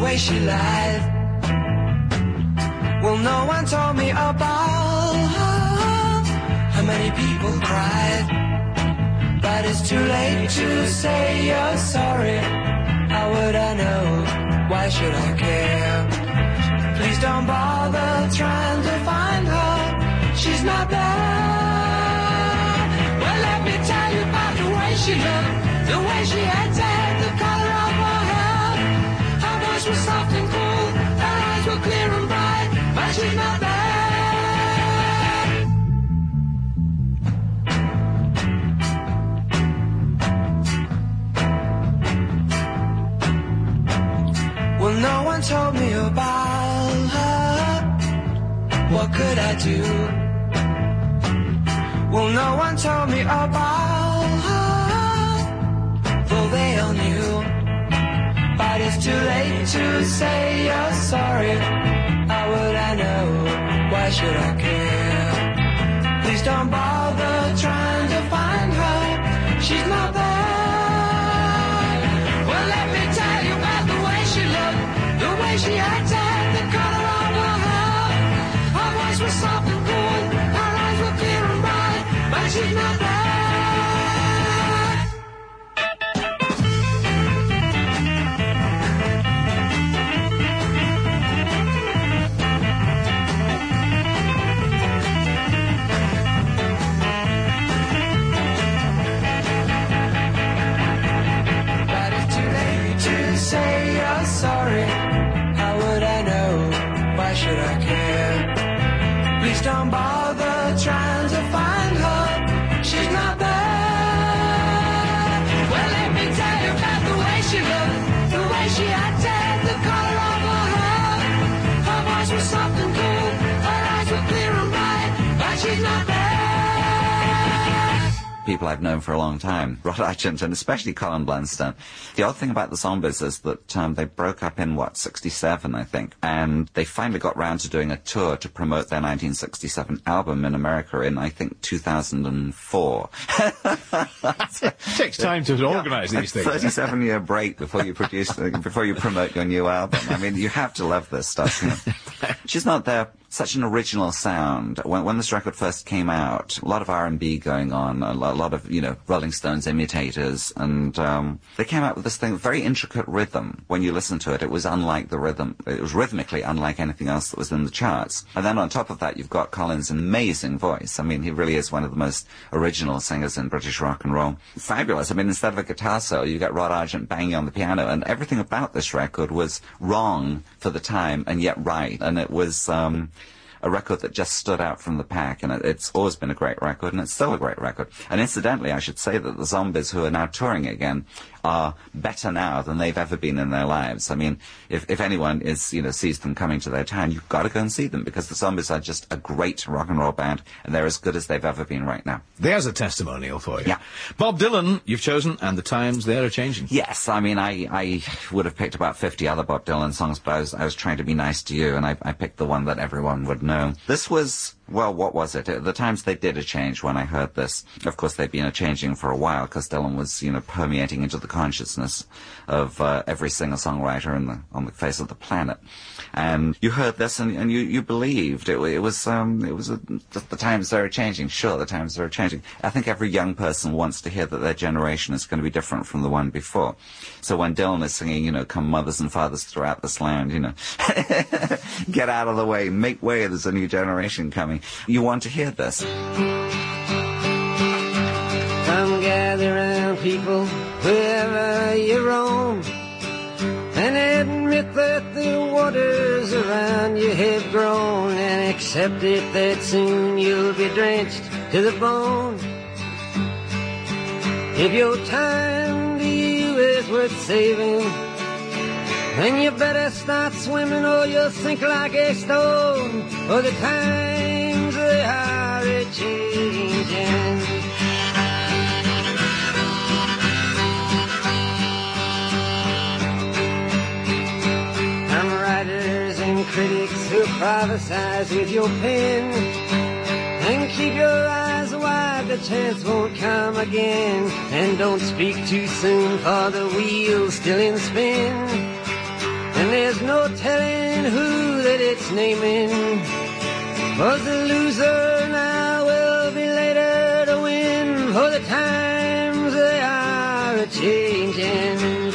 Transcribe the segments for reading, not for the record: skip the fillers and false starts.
way she lied. Well, no one told me about how many people cried. But it's too late to say you're sorry. How would I know? Why should I care? Please don't bother trying to find her. She's not there. Well, let me tell you about the way she looked, the way she acted, the color of her hair. Her voice was soft and cool, her eyes were clear and bright, but she's not there. Well, no one told me about her. What could I do? Well, no one told me about her, though they all knew. But it's too late to say you're sorry. How would I know? Why should I care? Please don't bother trying to find her. She's not there. Well, let me tell you about the way she looked, the way she acted, the color of her hair. Her voice was soft and cool, her eyes were clear and bright, but she's not there. But it's too late to say you're sorry. How would I know? Why should I care? Please don't bother trying to find her. She's not there. Well, let me tell you about the way she looked, the way she acted, the color of her hair. Her voice was soft and cool, her eyes were clear and bright, but she's not there. People I've known for a long time, Rod Argent and especially Colin Blunstone. The odd thing about the Zombies is that they broke up in, 67, I think, and they finally got round to doing a tour to promote their 1967 album in America in, I think, 2004. It takes time to organise these things. 37-year break before you before you promote your new album. I mean, you have to love this stuff. You know? She's not there. Such an original sound. When this record first came out, a lot of R&B going on, a lot of, Rolling Stones imitators, and they came out with this thing, very intricate rhythm. When you listen to it, it was unlike the rhythm. It was rhythmically unlike anything else that was in the charts. And then on top of that, you've got Colin's amazing voice. I mean, he really is one of the most original singers in British rock and roll. Fabulous. I mean, instead of a guitar solo, you get Rod Argent banging on the piano, and everything about this record was wrong for the time and yet right. And it was a record that just stood out from the pack, and it's always been a great record, and it's still a great record. And incidentally, I should say that the Zombies, who are now touring again, are better now than they've ever been in their lives. I mean, if anyone sees them coming to their town, you've got to go and see them, because the Zombies are just a great rock and roll band, and they're as good as they've ever been right now. There's a testimonial for you. Yeah. Bob Dylan, you've chosen, and the times there are changing. Yes, I mean, I would have picked about 50 other Bob Dylan songs, but I was trying to be nice to you, and I picked the one that everyone would know. This was, well, what was it? The times they did a change when I heard this. Of course, they'd been a-changing for a while, because Dylan was, permeating into the consciousness of every singer-songwriter on the face of the planet. And you heard this, and you believed. It was the times they were changing. Sure, the times they were changing. I think every young person wants to hear that their generation is going to be different from the one before. So when Dylan is singing, come mothers and fathers throughout this land, get out of the way, make way, there's a new generation coming. You want to hear this. Come gather round, people, wherever you roam, and admit that the waters around you have grown, and accept it that soon you'll be drenched to the bone. If your time to you is worth saving, then you better start swimming or you'll sink like a stone, or the times they are a-changing. Some writers and critics who prophesize with your pen, and keep your eyes wide, the chance won't come again. And don't speak too soon, for the wheel's still in spin. And There's no telling who that it's naming, 'cause the loser now will be later to win, for the times they are a-changing.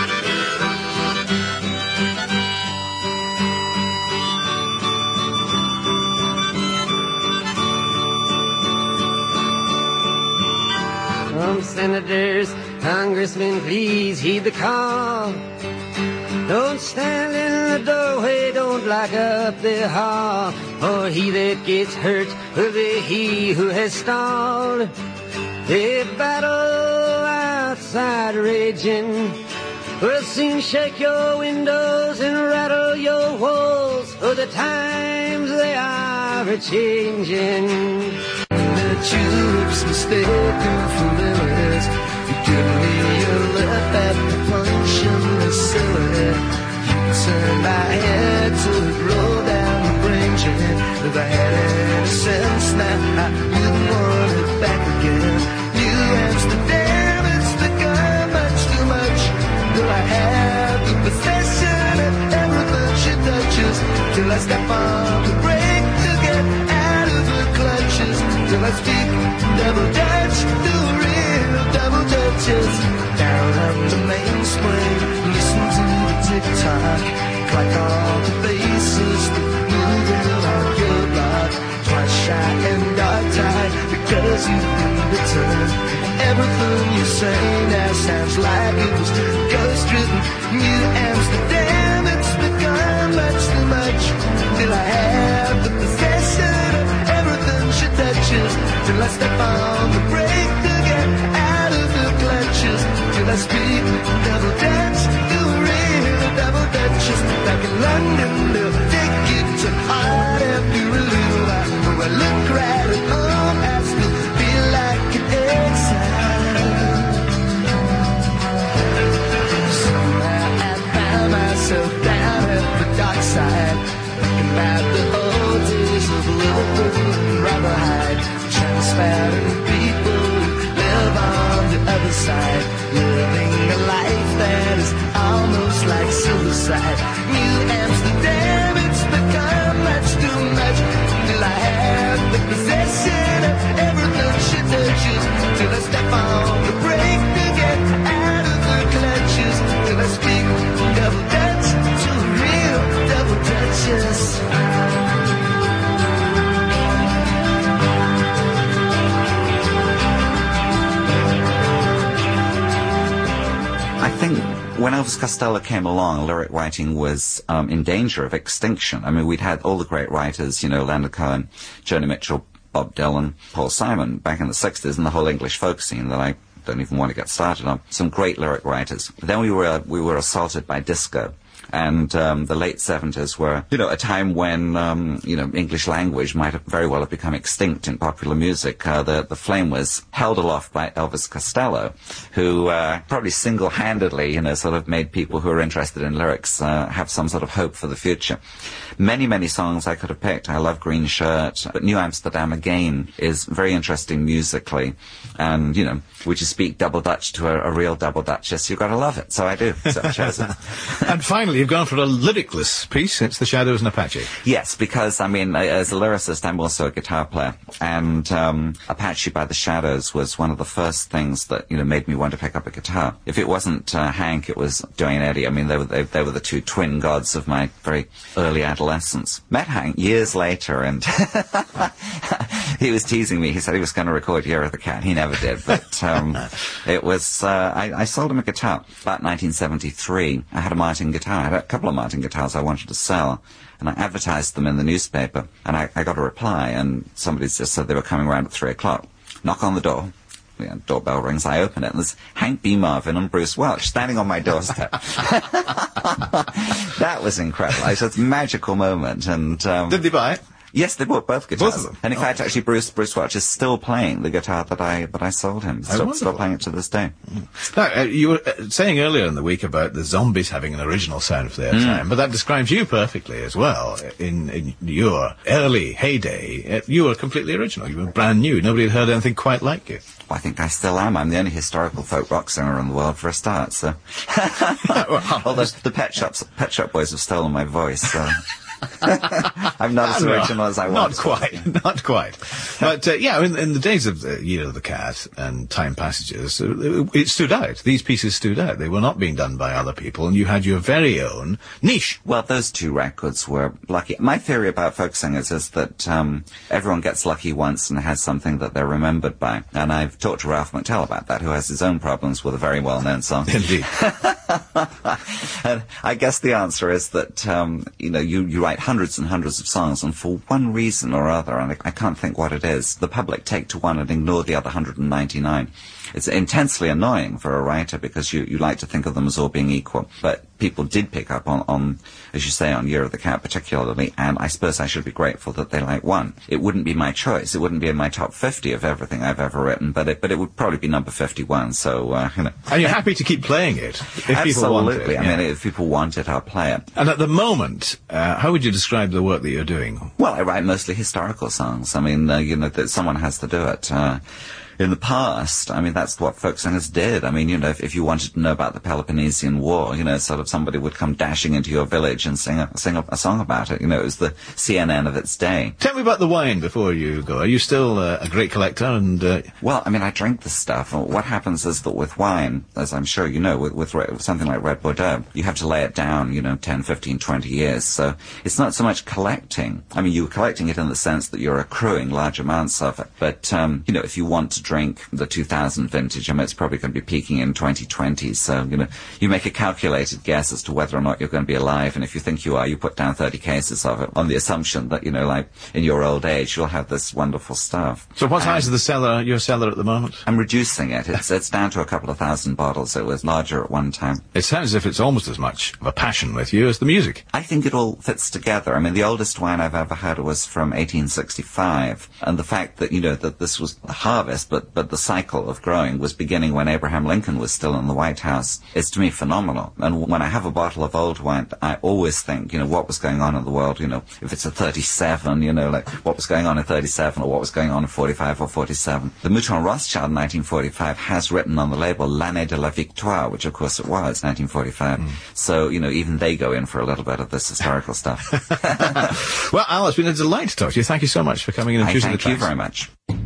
Senators, congressmen, please heed the call. Don't stand in the doorway, don't lock up the hall, for he that gets hurt will be he who has stalled. A battle outside raging will soon shake your windows and rattle your walls, for the times they are a-changing. The tulips mistaken for lilies. You give me your lip at the function is silly. You turned my head to roll down the range, and if I had any sense now, I wouldn't want it back again. New Amsterdam, it's become much too much. Till I have the possession of everything she touches, till I step on the brake to get out of her clutches. Till I speak double Dutch, do real double Dutches. Down on the main spring, listen to the tick-tock, clock all the faces that moving on your block. Twice shy and dog-tied because you've been returned. Everything you say now sounds like it was ghost-written. New Amsterdam, it's become much too much. Till I have the possession of everything she touches, till I step on the brake to get out of the clutches, till I speak double Dutch, do real double Dutches. Like in London, they'll take you to heart after a little while. Though I look right at home, I still feel like an exile. Somehow I found myself down at the dark side, thinking about the old days of Liverpool and Rotherhithe. Transparent people live on the other side, living a life that is almost like suicide. New Amsterdam, it's become much too much. Till I have the possession of everything she touches, till I step on the brake to get out of the clutches, till I speak double Dutch to real double Dutches. I think when Elvis Costello came along, lyric writing was in danger of extinction. I mean, we'd had all the great writers, you know, Leonard Cohen, Joni Mitchell, Bob Dylan, Paul Simon, back in the 60s, and the whole English folk scene that I don't even want to get started on. Some great lyric writers. Then we were assaulted by disco. And the late 70s were, you know, a time when, you know, English language might have very well have become extinct in popular music. The flame was held aloft by Elvis Costello, who probably single-handedly, you know, sort of made people who are interested in lyrics have some sort of hope for the future. Many, many songs I could have picked. I love Green Shirt, but New Amsterdam again is very interesting musically. And, you know, would you speak double Dutch to a real double Duchess? You've got to love it. So I do. So I chose it. And finally, you've gone for a lyricless piece. It's The Shadows and Apache. Yes, because, I mean, as a lyricist, I'm also a guitar player. And Apache by The Shadows was one of the first things that, you know, made me want to pick up a guitar. If it wasn't Hank, it was Duane Eddy. I mean, they were the two twin gods of my very early adolescence. Met Hank years later, and he was teasing me. He said he was going to record Year of the Cat. He never did, but it was, I sold him a guitar about 1973. I had a Martin guitar. I had a couple of Martin guitars I wanted to sell, and I advertised them in the newspaper, and I got a reply, and somebody just said they were coming around at 3 o'clock. Knock on the door. Yeah, doorbell rings, I open it, and there's Hank B. Marvin and Bruce Welch standing on my doorstep. That was incredible. It's a magical moment, and... Did they buy it? Yes, they bought both guitars. Both of them? And in fact, actually, Bruce Welch is still playing the guitar that I sold him. Still playing it to this day. Now, you were saying earlier in the week about the Zombies having an original sound for their time, but that describes you perfectly as well. In your early heyday, you were completely original. You were brand new. Nobody had heard anything quite like you. Well, I think I still am. I'm the only historical folk rock singer in the world for a start, so... Although the Pet Shop Boys have stolen my voice, so... I'm not as original as I was. Not quite. But, in the days of the Year of the Cat and Time Passages, it stood out. These pieces stood out. They were not being done by other people, and you had your very own niche. Well, those two records were lucky. My theory about folk singers is that everyone gets lucky once and has something that they're remembered by. And I've talked to Ralph McTell about that, who has his own problems with a very well-known song. Indeed. And I guess the answer is that, you write hundreds and hundreds of songs, and for one reason or other, and I can't think what it is, the public take to one and ignore the other 199. It's intensely annoying for a writer because you like to think of them as all being equal. But people did pick up on, as you say, on Year of the Cat particularly, and I suppose I should be grateful that they like one. It wouldn't be my choice. It wouldn't be in my top 50 of everything I've ever written, but it would probably be number 51, so, And you're happy to keep playing it if Absolutely. people want it. I mean, if people want it, I'll play it. And at the moment, how would you describe the work that you're doing? Well, I write mostly historical songs. I mean, that someone has to do it. In the past, I mean, that's what folk singers did. I mean, if you wanted to know about the Peloponnesian War, sort of somebody would come dashing into your village and sing a song about it. It was the CNN of its day. Tell me about the wine before you go. Are you still a great collector? And Well, I mean, I drink the stuff. What happens is that with wine, as I'm sure you know, with something like Red Bordeaux, you have to lay it down, 10, 15, 20 years. So it's not so much collecting. I mean, you're collecting it in the sense that you're accruing large amounts of it. But, if you want to drink the 2000 vintage, I mean, it's probably going to be peaking in 2020. So, you make a calculated guess as to whether or not you're going to be alive. And if you think you are, you put down 30 cases of it on the assumption that, like in your old age, you'll have this wonderful stuff. So what size is your cellar at the moment? I'm reducing it. It's down to a couple of thousand bottles. It was larger at one time. It sounds as if it's almost as much of a passion with you as the music. I think it all fits together. I mean, the oldest wine I've ever had was from 1865. And the fact that, that this was the harvest, but the cycle of growing was beginning when Abraham Lincoln was still in the White House, is to me phenomenal. And when I have a bottle of old wine, I always think, what was going on in the world, if it's a 37, like what was going on in 37 or what was going on in 45 or 47. The Mouton Rothschild in 1945 has written on the label L'année de la victoire, which of course it was, 1945. So, even they go in for a little bit of this historical stuff. Well, Al, it's been a delight to talk to you. Thank you so much for coming in and choosing the tracks. Thank you very much.